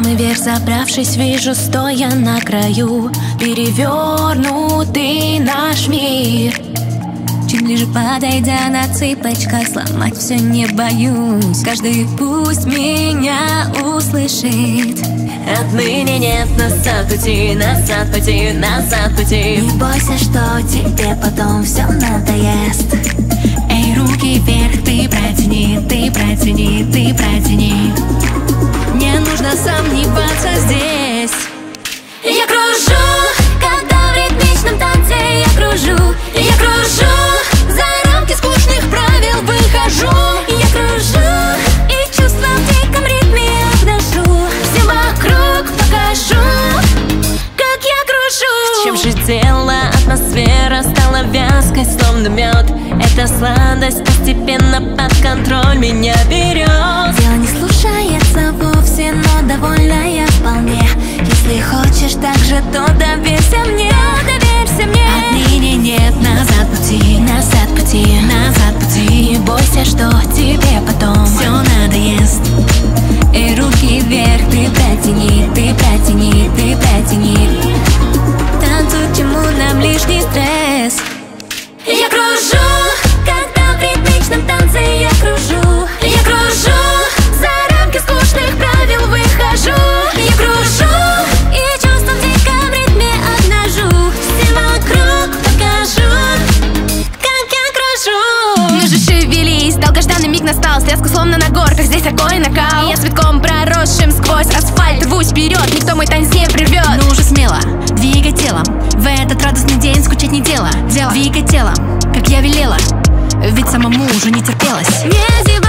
самый верх забравшись, вижу, стоя на краю, перевернутый наш мир. Чуть ближе подойдя на цыпочках, сломать все не боюсь. Каждый пусть меня услышит. Отныне нет назад пути, назад пути, назад пути. Не бойся, что тебе потом все надоест. Эй, руки вверх, ты протяни, ты протяни, ты протяни. Не нужно сомневаться здесь. Я кружу, когда в ритмичном танце я кружу. Я кружу, за рамки скучных правил выхожу. Я кружу, и чувства в диком ритме обношу. Всем вокруг покажу, как я кружу. В чем же дело? Атмосфера стала вязкой, словно мед. Эта сладость постепенно под контроль меня берет. Дело не слушается вовсе, но довольна я вполне. Если хочешь так же, то доверься мне, доверься мне. Отныне нет назад пути, назад пути, назад пути. Не бойся, что тебе потом все надоест. И руки вверх, ты протяни, ты протяни, ты протяни. Танцуй, к чему нам лишний стресс. Я кружу, когда в ритмичном танце я кружу. Я кружу, за рамки скучных правил выхожу. Я кружу, и чувства в диком ритме обнажу. Всем вокруг покажу, как я кружу. Мы же шевелись, долгожданный миг настал. Стряска словно на горках, здесь такой накал. Я цветком проросшим сквозь асфальт рвусь вперед, никто мой танец не прервет. Ну уже смело, двигай телом, в этот радостный день скучать не дело. Двигай телом, как я велела, ведь самому уже не терпелось. Не